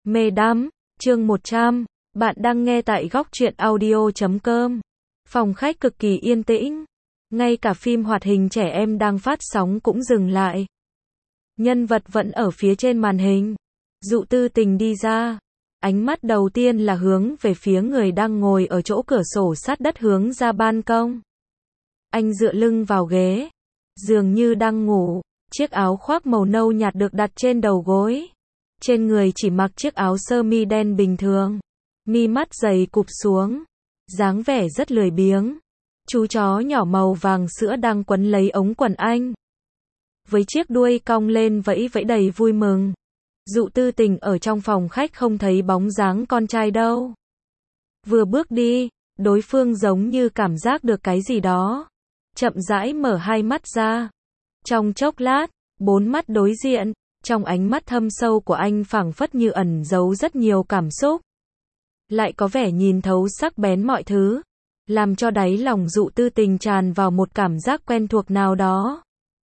Mê đắm, chương 100, bạn đang nghe tại góc truyện audio.com. Phòng khách cực kỳ yên tĩnh, ngay cả phim hoạt hình trẻ em đang phát sóng cũng dừng lại. Nhân vật vẫn ở phía trên màn hình. Dụ Tư Tình đi ra, ánh mắt đầu tiên là hướng về phía người đang ngồi ở chỗ cửa sổ sát đất hướng ra ban công. Anh dựa lưng vào ghế, dường như đang ngủ, chiếc áo khoác màu nâu nhạt được đặt trên đầu gối. Trên người chỉ mặc chiếc áo sơ mi đen bình thường, mi mắt dày cụp xuống, dáng vẻ rất lười biếng. Chú chó nhỏ màu vàng sữa đang quấn lấy ống quần anh, với chiếc đuôi cong lên vẫy vẫy đầy vui mừng. Dụ Tư Tình ở trong phòng khách không thấy bóng dáng con trai đâu. Vừa bước đi, đối phương giống như cảm giác được cái gì đó, chậm rãi mở hai mắt ra. Trong chốc lát, bốn mắt đối diện, trong ánh mắt thâm sâu của anh phảng phất như ẩn giấu rất nhiều cảm xúc, lại có vẻ nhìn thấu sắc bén mọi thứ, làm cho đáy lòng Dụ Tư Tình tràn vào một cảm giác quen thuộc nào đó.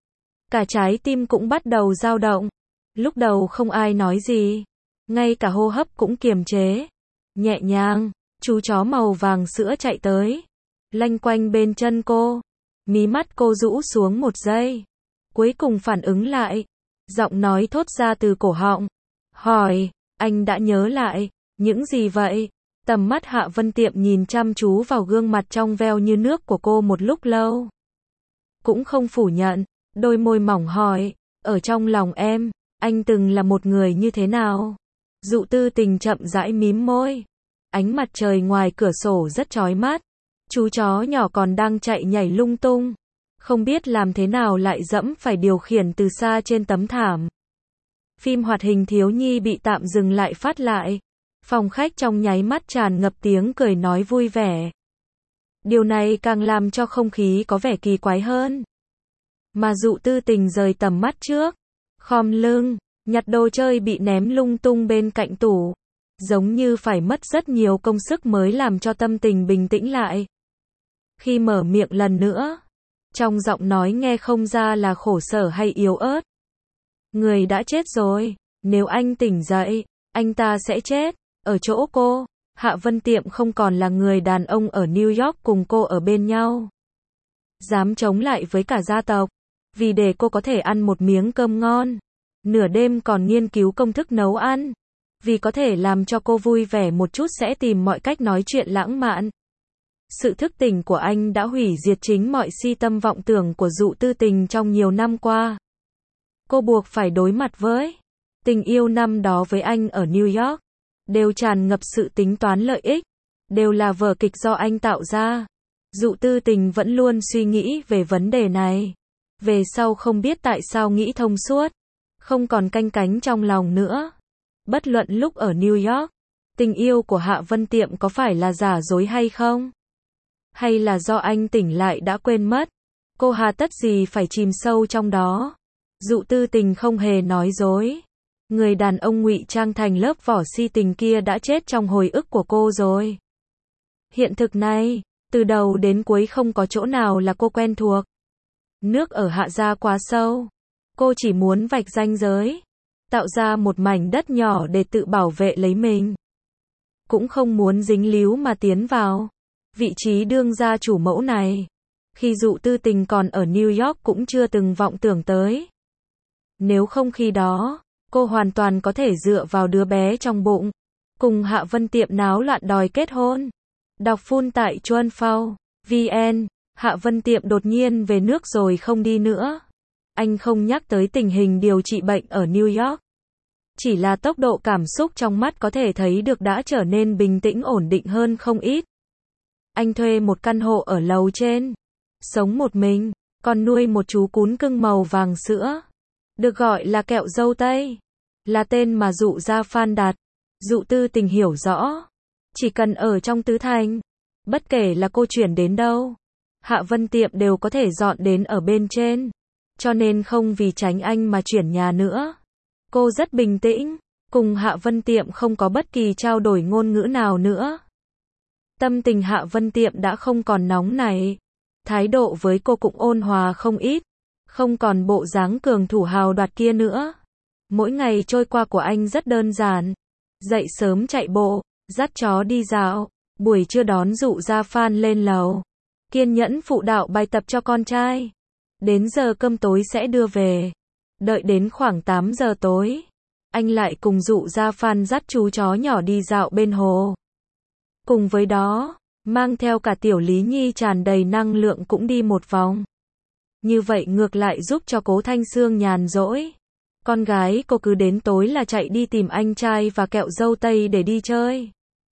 Cả trái tim cũng bắt đầu dao động. Lúc đầu không ai nói gì, ngay cả hô hấp cũng kiềm chế. Nhẹ nhàng, chú chó màu vàng sữa chạy tới, lanh quanh bên chân cô. Mí mắt cô rũ xuống một giây, cuối cùng phản ứng lại, giọng nói thốt ra từ cổ họng. Hỏi, anh đã nhớ lại, những gì vậy? Tầm mắt Hạ Vân Tiệm nhìn chăm chú vào gương mặt trong veo như nước của cô một lúc lâu. Cũng không phủ nhận, đôi môi mỏng hỏi, ở trong lòng em, anh từng là một người như thế nào? Dụ Tư Tình chậm rãi mím môi. Ánh mặt trời ngoài cửa sổ rất chói mắt. Chú chó nhỏ còn đang chạy nhảy lung tung, không biết làm thế nào lại dẫm phải điều khiển từ xa trên tấm thảm. Phim hoạt hình thiếu nhi bị tạm dừng lại phát lại. Phòng khách trong nháy mắt tràn ngập tiếng cười nói vui vẻ. Điều này càng làm cho không khí có vẻ kỳ quái hơn. Mà Dụ Tư Tình rời tầm mắt trước, khom lưng, nhặt đồ chơi bị ném lung tung bên cạnh tủ, giống như phải mất rất nhiều công sức mới làm cho tâm tình bình tĩnh lại. Khi mở miệng lần nữa, trong giọng nói nghe không ra là khổ sở hay yếu ớt. Người đã chết rồi, nếu anh tỉnh dậy, anh ta sẽ chết. Ở chỗ cô, Hạ Vân Tiệm không còn là người đàn ông ở New York cùng cô ở bên nhau, dám chống lại với cả gia tộc, vì để cô có thể ăn một miếng cơm ngon, nửa đêm còn nghiên cứu công thức nấu ăn, vì có thể làm cho cô vui vẻ một chút sẽ tìm mọi cách nói chuyện lãng mạn. Sự thức tỉnh của anh đã hủy diệt chính mọi si tâm vọng tưởng của Dụ Tư Tình trong nhiều năm qua. Cô buộc phải đối mặt với tình yêu năm đó với anh ở New York, đều tràn ngập sự tính toán lợi ích, đều là vở kịch do anh tạo ra. Dụ Tư Tình vẫn luôn suy nghĩ về vấn đề này. Về sau không biết tại sao nghĩ thông suốt, không còn canh cánh trong lòng nữa. Bất luận lúc ở New York, tình yêu của Hạ Vân Tiệm có phải là giả dối hay không? Hay là do anh tỉnh lại đã quên mất? Cô hà tất gì phải chìm sâu trong đó? Dụ Tư Tình không hề nói dối. Người đàn ông ngụy trang thành lớp vỏ si tình kia đã chết trong hồi ức của cô rồi. Hiện thực này, từ đầu đến cuối không có chỗ nào là cô quen thuộc. Nước ở Hạ gia quá sâu. Cô chỉ muốn vạch ranh giới, tạo ra một mảnh đất nhỏ để tự bảo vệ lấy mình. Cũng không muốn dính líu mà tiến vào vị trí đương gia chủ mẫu này. Khi Dụ Tư Tình còn ở New York cũng chưa từng vọng tưởng tới. Nếu không khi đó, cô hoàn toàn có thể dựa vào đứa bé trong bụng, cùng Hạ Vân Tiệm náo loạn đòi kết hôn. Đọc full tại chuanphao.vn. Hạ Vân Tiệm đột nhiên về nước rồi không đi nữa. Anh không nhắc tới tình hình điều trị bệnh ở New York. Chỉ là tốc độ cảm xúc trong mắt có thể thấy được đã trở nên bình tĩnh ổn định hơn không ít. Anh thuê một căn hộ ở lầu trên, sống một mình, còn nuôi một chú cún cưng màu vàng sữa, được gọi là kẹo dâu tây, là tên mà Dụ gia Phan đặt. Dụ Tư Tình hiểu rõ, chỉ cần ở trong Tứ Thành, bất kể là cô chuyển đến đâu, Hạ Vân Tiệm đều có thể dọn đến ở bên trên, cho nên không vì tránh anh mà chuyển nhà nữa. Cô rất bình tĩnh, cùng Hạ Vân Tiệm không có bất kỳ trao đổi ngôn ngữ nào nữa. Tâm tình Hạ Vân Tiệm đã không còn nóng nảy, thái độ với cô cũng ôn hòa không ít, không còn bộ dáng cường thủ hào đoạt kia nữa. Mỗi ngày trôi qua của anh rất đơn giản, Dậy sớm chạy bộ, dắt chó đi dạo, buổi trưa đón Dụ Gia Phan lên lầu. Kiên nhẫn phụ đạo bài tập cho con trai. Đến giờ cơm tối sẽ đưa về. Đợi đến khoảng 8 giờ tối, anh lại cùng Dụ Gia Phan dắt chú chó nhỏ đi dạo bên hồ. Cùng với đó, mang theo cả tiểu Lý Nhi tràn đầy năng lượng cũng đi một vòng. Như vậy ngược lại giúp cho Cố Thanh Sương nhàn rỗi. Con gái cô cứ đến tối là chạy đi tìm anh trai và kẹo dâu tây để đi chơi.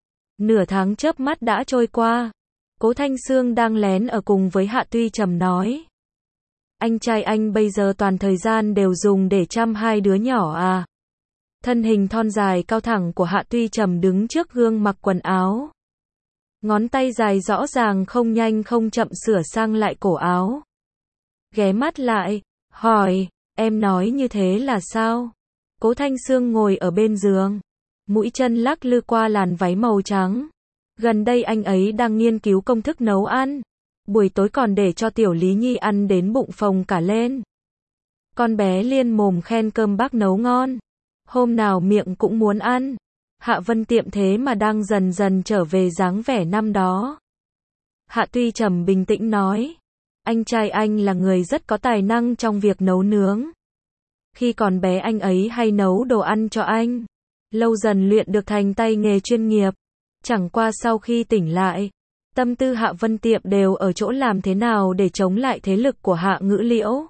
Nửa tháng chớp mắt đã trôi qua. Cố Thanh Sương đang lén ở cùng với Hạ Tuy Trầm nói. Anh trai anh bây giờ toàn thời gian đều dùng để chăm hai đứa nhỏ à. Thân hình thon dài cao thẳng của Hạ Tuy Trầm đứng trước gương mặc quần áo. Ngón tay dài rõ ràng không nhanh không chậm sửa sang lại cổ áo. Ghé mắt lại, hỏi, em nói như thế là sao? Cố Thanh Sương ngồi ở bên giường, mũi chân lắc lư qua làn váy màu trắng. Gần đây anh ấy đang nghiên cứu công thức nấu ăn. Buổi tối còn để cho tiểu Lý Nhi ăn đến bụng phồng cả lên. Con bé liên mồm khen cơm bác nấu ngon. Hôm nào miệng cũng muốn ăn. Hạ Vân Tiệm thế mà đang dần dần trở về dáng vẻ năm đó. Hạ Tuy Trầm bình tĩnh nói. Anh trai anh là người rất có tài năng trong việc nấu nướng. Khi còn bé anh ấy hay nấu đồ ăn cho anh. Lâu dần luyện được thành tay nghề chuyên nghiệp. Chẳng qua sau khi tỉnh lại, tâm tư Hạ Vân Tiệm đều ở chỗ làm thế nào để chống lại thế lực của Hạ Ngữ Liễu.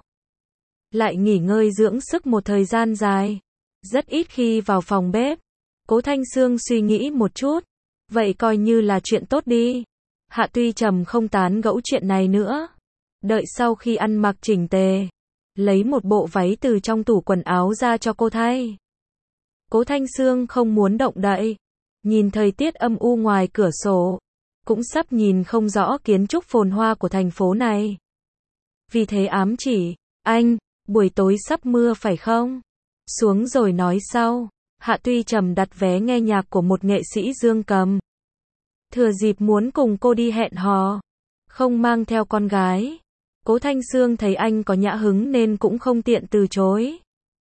Lại nghỉ ngơi dưỡng sức một thời gian dài. Rất ít khi vào phòng bếp. Cố Thanh Sương suy nghĩ một chút. Vậy coi như là chuyện tốt đi. Hạ Tuy Trầm không tán gẫu chuyện này nữa. Đợi sau khi ăn mặc chỉnh tề, lấy một bộ váy từ trong tủ quần áo ra cho cô thay. Cố Thanh Sương không muốn động đậy. Nhìn thời tiết âm u ngoài cửa sổ, cũng sắp nhìn không rõ kiến trúc phồn hoa của thành phố này. Vì thế ám chỉ, anh, buổi tối sắp mưa phải không? Xuống rồi nói sau. Hạ Tuy Trầm đặt vé nghe nhạc của một nghệ sĩ dương cầm. Thừa dịp muốn cùng cô đi hẹn hò, không mang theo con gái. Cố Thanh Sương thấy anh có nhã hứng nên cũng không tiện từ chối.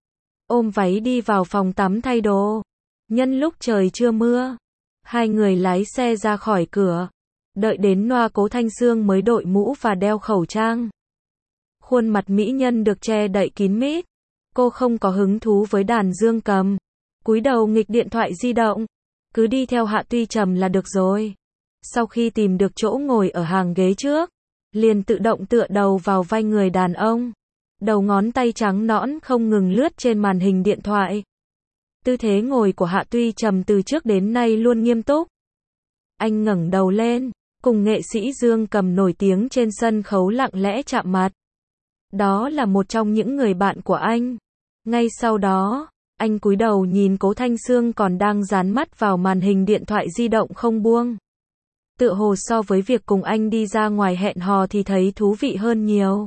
Ôm váy đi vào phòng tắm thay đồ. Nhân lúc trời chưa mưa, hai người lái xe ra khỏi cửa. Đợi đến loa Cố Thanh Sương mới đội mũ và đeo khẩu trang. Khuôn mặt mỹ nhân được che đậy kín mít. Cô không có hứng thú với đàn dương cầm. Cúi đầu nghịch điện thoại di động. Cứ đi theo Hạ Tuy Trầm là được rồi. Sau khi tìm được chỗ ngồi ở hàng ghế trước, liền tự động tựa đầu vào vai người đàn ông. Đầu ngón tay trắng nõn không ngừng lướt trên màn hình điện thoại. Tư thế ngồi của Hạ Tuy Trầm từ trước đến nay luôn nghiêm túc. Anh ngẩng đầu lên, cùng nghệ sĩ dương cầm nổi tiếng trên sân khấu lặng lẽ chạm mặt. Đó là một trong những người bạn của anh. Ngay sau đó, anh cúi đầu nhìn Cố Thanh Sương còn đang dán mắt vào màn hình điện thoại di động không buông. Tựa hồ so với việc cùng anh đi ra ngoài hẹn hò thì thấy thú vị hơn nhiều.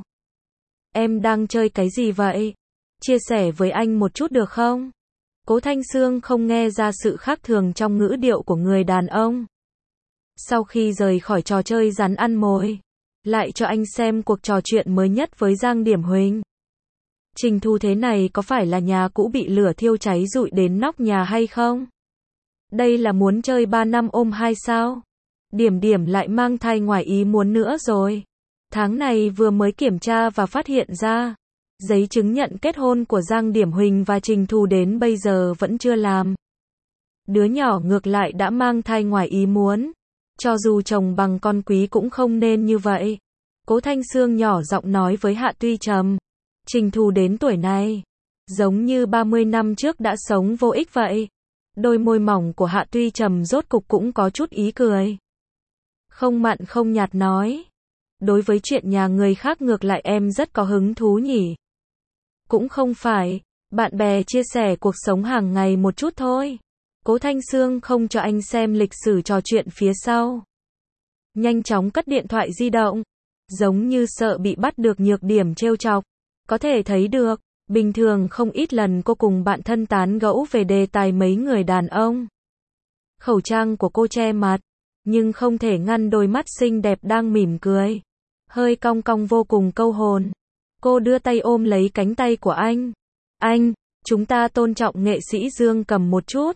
Em đang chơi cái gì vậy? Chia sẻ với anh một chút được không? Cố Thanh Sương không nghe ra sự khác thường trong ngữ điệu của người đàn ông. Sau khi rời khỏi trò chơi rắn ăn mồi, lại cho anh xem cuộc trò chuyện mới nhất với Giang Điểm Huỳnh. Trình Thu thế này có phải là nhà cũ bị lửa thiêu cháy rụi đến nóc nhà hay không? Đây là muốn chơi 3 năm ôm 2 sao? Điểm Điểm lại mang thai ngoài ý muốn nữa rồi. Tháng này vừa mới kiểm tra và phát hiện ra, giấy chứng nhận kết hôn của Giang Điểm Huỳnh và Trình Thu đến bây giờ vẫn chưa làm. Đứa nhỏ ngược lại đã mang thai ngoài ý muốn. Cho dù chồng bằng con quý cũng không nên như vậy. Cố Thanh Sương nhỏ giọng nói với Hạ Tuy Trầm. Trình Thu đến tuổi này, giống như 30 năm trước đã sống vô ích vậy. Đôi môi mỏng của Hạ Tuy Trầm rốt cục cũng có chút ý cười. Không mặn không nhạt nói. Đối với chuyện nhà người khác ngược lại em rất có hứng thú nhỉ. Cũng không phải, bạn bè chia sẻ cuộc sống hàng ngày một chút thôi. Cố Thanh Sương không cho anh xem lịch sử trò chuyện phía sau. Nhanh chóng cất điện thoại di động, giống như sợ bị bắt được nhược điểm trêu chọc. Có thể thấy được, bình thường không ít lần cô cùng bạn thân tán gẫu về đề tài mấy người đàn ông. Khẩu trang của cô che mặt, nhưng không thể ngăn đôi mắt xinh đẹp đang mỉm cười. Hơi cong cong vô cùng câu hồn. Cô đưa tay ôm lấy cánh tay của anh. Anh, chúng ta tôn trọng nghệ sĩ dương cầm một chút.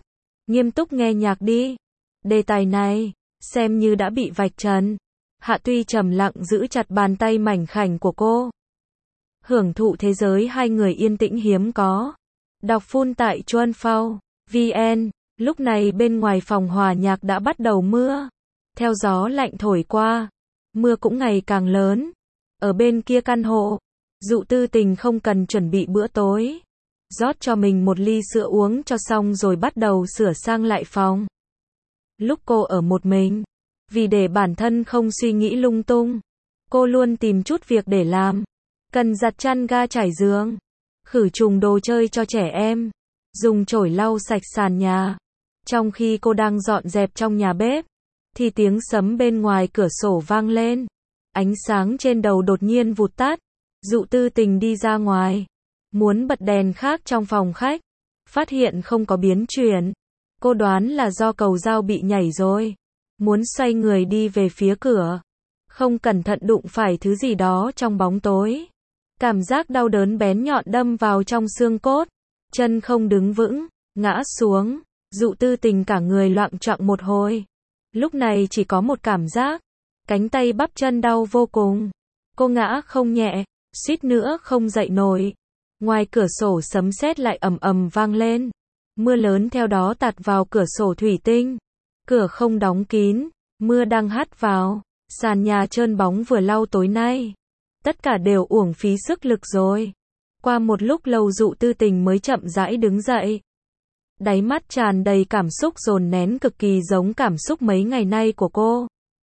Nghiêm túc nghe nhạc đi. Đề tài này, xem như đã bị vạch trần. Hạ Tuy trầm lặng giữ chặt bàn tay mảnh khảnh của cô. Hưởng thụ thế giới hai người yên tĩnh hiếm có. Đọc full tại Chuan Phao, VN. Lúc này bên ngoài phòng hòa nhạc đã bắt đầu mưa. Theo gió lạnh thổi qua, mưa cũng ngày càng lớn. Ở bên kia căn hộ, Dụ Tư Tình không cần chuẩn bị bữa tối. Rót cho mình một ly sữa uống cho xong rồi bắt đầu sửa sang lại phòng. Lúc cô ở một mình, vì để bản thân không suy nghĩ lung tung, cô luôn tìm chút việc để làm. Cần giặt chăn ga trải giường, khử trùng đồ chơi cho trẻ em, dùng chổi lau sạch sàn nhà. Trong khi cô đang dọn dẹp trong nhà bếp, thì tiếng sấm bên ngoài cửa sổ vang lên. Ánh sáng trên đầu đột nhiên vụt tắt. Dụ Tư Tình đi ra ngoài, muốn bật đèn khác trong phòng khách, phát hiện không có biến chuyển. Cô đoán là do cầu dao bị nhảy rồi. Muốn xoay người đi về phía cửa, không cẩn thận đụng phải thứ gì đó trong bóng tối. Cảm giác đau đớn bén nhọn đâm vào trong xương cốt. Chân không đứng vững, ngã xuống. Dụ Tư Tình cả người loạng choạng một hồi. Lúc này chỉ có một cảm giác, cánh tay bắp chân đau vô cùng. Cô ngã không nhẹ, suýt nữa không dậy nổi. Ngoài cửa sổ sấm sét lại ầm ầm vang lên. Mưa lớn theo đó tạt vào cửa sổ thủy tinh. Cửa không đóng kín, mưa đang hắt vào. Sàn nhà trơn bóng vừa lau tối nay. Tất cả đều uổng phí sức lực rồi. Qua một lúc lâu Dụ Tư Tình mới chậm rãi đứng dậy. Đáy mắt tràn đầy cảm xúc dồn nén cực kỳ giống cảm xúc mấy ngày nay của cô.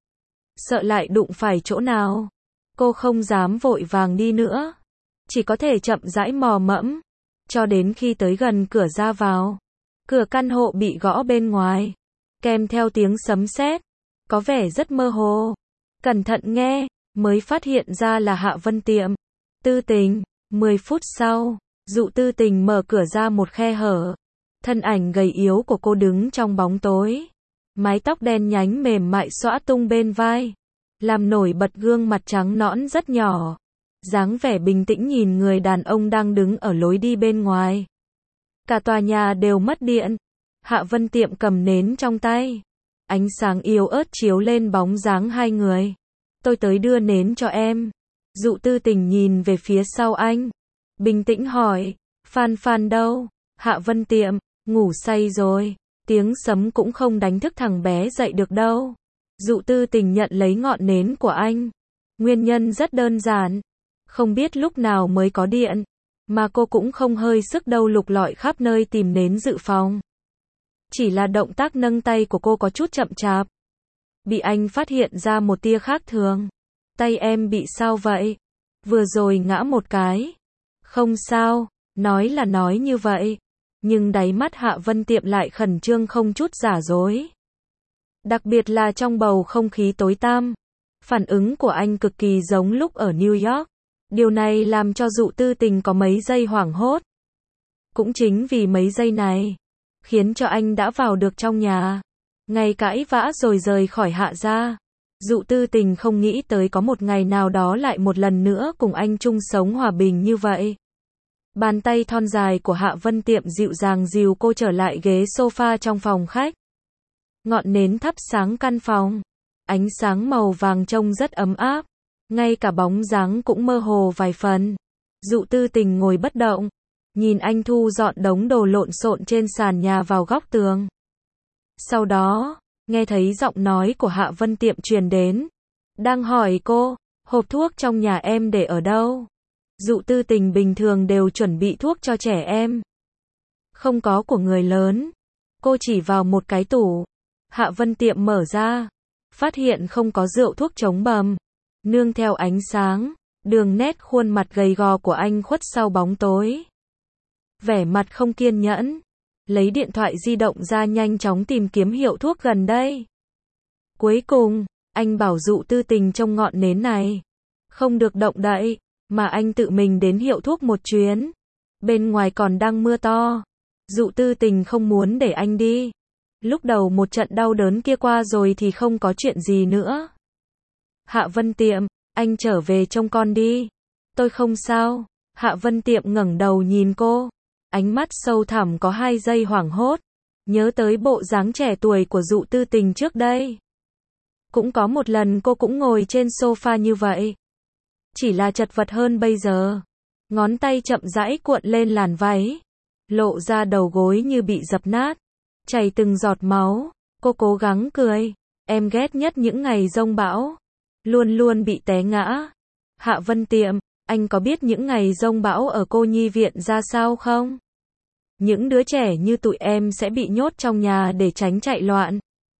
Sợ lại đụng phải chỗ nào. Cô không dám vội vàng đi nữa. Chỉ có thể chậm rãi mò mẫm. Cho đến khi tới gần cửa ra vào. Cửa căn hộ bị gõ bên ngoài. Kèm theo tiếng sấm sét. Có vẻ rất mơ hồ. Cẩn thận nghe, mới phát hiện ra là Hạ Vân Tiệm. Tư Tình, 10 phút sau, Dụ Tư Tình mở cửa ra một khe hở. Thân ảnh gầy yếu của cô đứng trong bóng tối. Mái tóc đen nhánh mềm mại xõa tung bên vai, làm nổi bật gương mặt trắng nõn rất nhỏ. Dáng vẻ bình tĩnh nhìn người đàn ông đang đứng ở lối đi bên ngoài. Cả tòa nhà đều mất điện. Hạ Vân Tiệm cầm nến trong tay. Ánh sáng yếu ớt chiếu lên bóng dáng hai người. Tôi tới đưa nến cho em. Dụ Tư Tình nhìn về phía sau anh. Bình tĩnh hỏi, Phan Phan đâu? Hạ Vân Tiệm, ngủ say rồi. Tiếng sấm cũng không đánh thức thằng bé dậy được đâu. Dụ Tư Tình nhận lấy ngọn nến của anh. Nguyên nhân rất đơn giản. Không biết lúc nào mới có điện. Mà cô cũng không hơi sức đâu lục lọi khắp nơi tìm nến dự phòng. Chỉ là động tác nâng tay của cô có chút chậm chạp. Bị anh phát hiện ra một tia khác thường. Tay em bị sao vậy? Vừa rồi ngã một cái. Không sao, nói là nói như vậy. Nhưng đáy mắt Hạ Vân Tiệm lại khẩn trương không chút giả dối. Đặc biệt là trong bầu không khí tối tăm. Phản ứng của anh cực kỳ giống lúc ở New York. Điều này làm cho Dụ Tư Tình có mấy giây hoảng hốt. Cũng chính vì mấy giây này, khiến cho anh đã vào được trong nhà. Ngày cãi vã rồi rời khỏi Hạ gia. Dụ Tư Tình không nghĩ tới có một ngày nào đó lại một lần nữa cùng anh chung sống hòa bình như vậy. Bàn tay thon dài của Hạ Vân Tiệm dịu dàng dìu cô trở lại ghế sofa trong phòng khách. Ngọn nến thắp sáng căn phòng. Ánh sáng màu vàng trông rất ấm áp. Ngay cả bóng dáng cũng mơ hồ vài phần. Dụ Tư Tình ngồi bất động. Nhìn anh thu dọn đống đồ lộn xộn trên sàn nhà vào góc tường. Sau đó, nghe thấy giọng nói của Hạ Vân Tiệm truyền đến. Đang hỏi cô, hộp thuốc trong nhà em để ở đâu? Dụ Tư Tình bình thường đều chuẩn bị thuốc cho trẻ em. Không có của người lớn. Cô chỉ vào một cái tủ. Hạ Vân Tiệm mở ra. Phát hiện không có rượu thuốc chống bầm. Nương theo ánh sáng, đường nét khuôn mặt gầy gò của anh khuất sau bóng tối. Vẻ mặt không kiên nhẫn. Lấy điện thoại di động ra nhanh chóng tìm kiếm hiệu thuốc gần đây. Cuối cùng, anh bảo Dụ Tư Tình trông ngọn nến này. Không được động đậy, mà anh tự mình đến hiệu thuốc một chuyến. Bên ngoài còn đang mưa to. Dụ Tư Tình không muốn để anh đi. Lúc đầu một trận đau đớn kia qua rồi thì không có chuyện gì nữa. Hạ Vân Tiệm, anh trở về trông con đi. Tôi không sao. Hạ Vân Tiệm ngẩng đầu nhìn cô. Ánh mắt sâu thẳm có 2 giây hoảng hốt. Nhớ tới bộ dáng trẻ tuổi của Dụ Tư Tình trước đây. Cũng có một lần cô cũng ngồi trên sofa như vậy. Chỉ là chật vật hơn bây giờ. Ngón tay chậm rãi cuộn lên làn váy. Lộ ra đầu gối như bị dập nát. Chảy từng giọt máu. Cô cố gắng cười. Em ghét nhất những ngày giông bão. Luôn luôn bị té ngã. Hạ Vân Tiệm, anh có biết những ngày giông bão ở cô nhi viện ra sao không? Những đứa trẻ như tụi em sẽ bị nhốt trong nhà để tránh chạy loạn.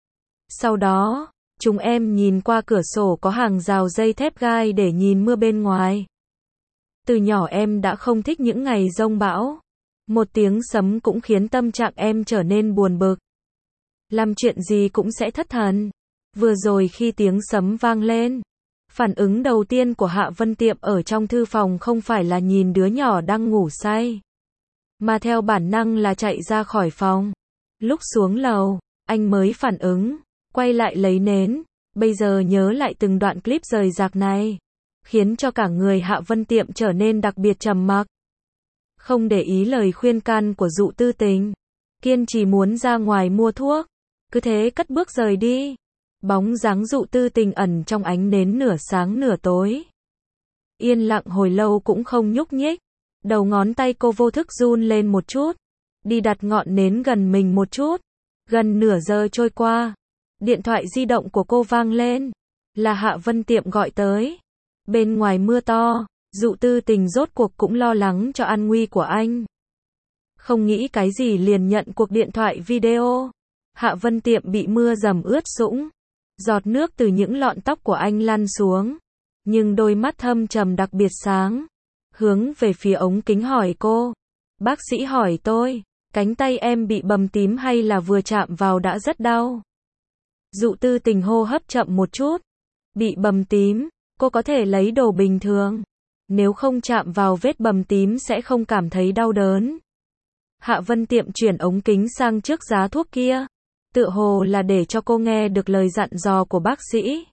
Sau đó, chúng em nhìn qua cửa sổ có hàng rào dây thép gai để nhìn mưa bên ngoài. Từ nhỏ em đã không thích những ngày giông bão. Một tiếng sấm cũng khiến tâm trạng em trở nên buồn bực. Làm chuyện gì cũng sẽ thất thần. Vừa rồi khi tiếng sấm vang lên, phản ứng đầu tiên của Hạ Vân Tiệm ở trong thư phòng không phải là nhìn đứa nhỏ đang ngủ say, mà theo bản năng là chạy ra khỏi phòng. Lúc xuống lầu, anh mới phản ứng, quay lại lấy nến. Bây giờ nhớ lại từng đoạn clip rời rạc này, khiến cho cả người Hạ Vân Tiệm trở nên đặc biệt trầm mặc. Không để ý lời khuyên can của Dụ Tư Tình, kiên trì muốn ra ngoài mua thuốc, cứ thế cất bước rời đi. Bóng dáng Dụ Tư Tình ẩn trong ánh nến nửa sáng nửa tối. Yên lặng hồi lâu cũng không nhúc nhích. Đầu ngón tay cô vô thức run lên một chút. Đi đặt ngọn nến gần mình một chút. Gần nửa giờ trôi qua. Điện thoại di động của cô vang lên. Là Hạ Vân Tiệm gọi tới. Bên ngoài mưa to, Dụ Tư Tình rốt cuộc cũng lo lắng cho an nguy của anh. Không nghĩ cái gì liền nhận cuộc điện thoại video. Hạ Vân Tiệm bị mưa dầm ướt sũng. Giọt nước từ những lọn tóc của anh lăn xuống. Nhưng đôi mắt thâm trầm đặc biệt sáng. Hướng về phía ống kính hỏi cô. Bác sĩ hỏi tôi, cánh tay em bị bầm tím hay là vừa chạm vào đã rất đau? Dụ Tư Tình hô hấp chậm một chút. Bị bầm tím, cô có thể lấy đồ bình thường. Nếu không chạm vào vết bầm tím sẽ không cảm thấy đau đớn. Hạ Vân Tiệm chuyển ống kính sang trước giá thuốc kia. Tựa hồ là để cho cô nghe được lời dặn dò của bác sĩ.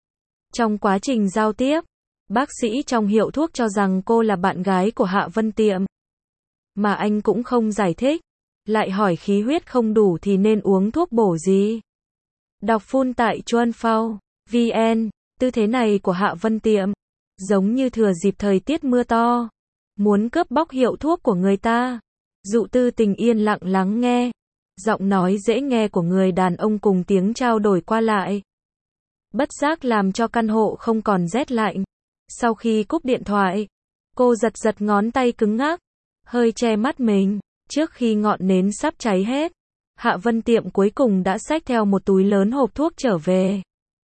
Trong quá trình giao tiếp, bác sĩ trong hiệu thuốc cho rằng cô là bạn gái của Hạ Vân Tiệm. Mà anh cũng không giải thích. Lại hỏi khí huyết không đủ thì nên uống thuốc bổ gì. Đọc full tại chuanphao.vn. Tư thế này của Hạ Vân Tiệm giống như thừa dịp thời tiết mưa to, muốn cướp bóc hiệu thuốc của người ta. Dụ Tư Tình yên lặng lắng nghe. Giọng nói dễ nghe của người đàn ông cùng tiếng trao đổi qua lại, bất giác làm cho căn hộ không còn rét lạnh. Sau khi cúp điện thoại, cô giật giật ngón tay cứng ngắc, hơi che mắt mình. Trước khi ngọn nến sắp cháy hết, Hạ Vân Tiệm cuối cùng đã xách theo một túi lớn hộp thuốc trở về.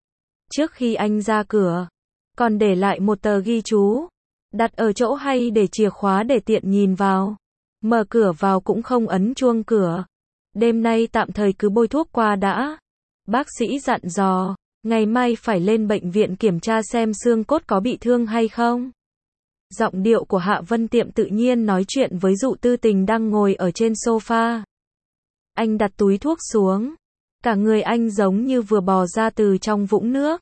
Trước khi anh ra cửa, còn để lại một tờ ghi chú, đặt ở chỗ hay để chìa khóa để tiện nhìn vào. Mở cửa vào cũng không ấn chuông cửa. Đêm nay tạm thời cứ bôi thuốc qua đã. Bác sĩ dặn dò, ngày mai phải lên bệnh viện kiểm tra xem xương cốt có bị thương hay không. Giọng điệu của Hạ Vân Tiệm tự nhiên nói chuyện với Dụ Tư Tình đang ngồi ở trên sofa. Anh đặt túi thuốc xuống. Cả người anh giống như vừa bò ra từ trong vũng nước.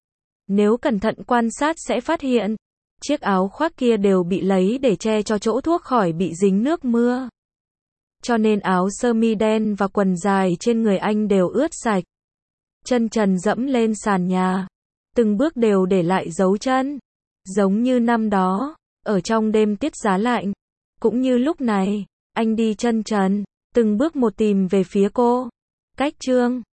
Nếu cẩn thận quan sát sẽ phát hiện, chiếc áo khoác kia đều bị lấy để che cho chỗ thuốc khỏi bị dính nước mưa. Cho nên áo sơ mi đen và quần dài trên người anh đều ướt sạch. Chân trần dẫm lên sàn nhà. Từng bước đều để lại dấu chân. Giống như năm đó, ở trong đêm tiết giá lạnh. Cũng như lúc này, anh đi chân trần, từng bước một tìm về phía cô. Cách chương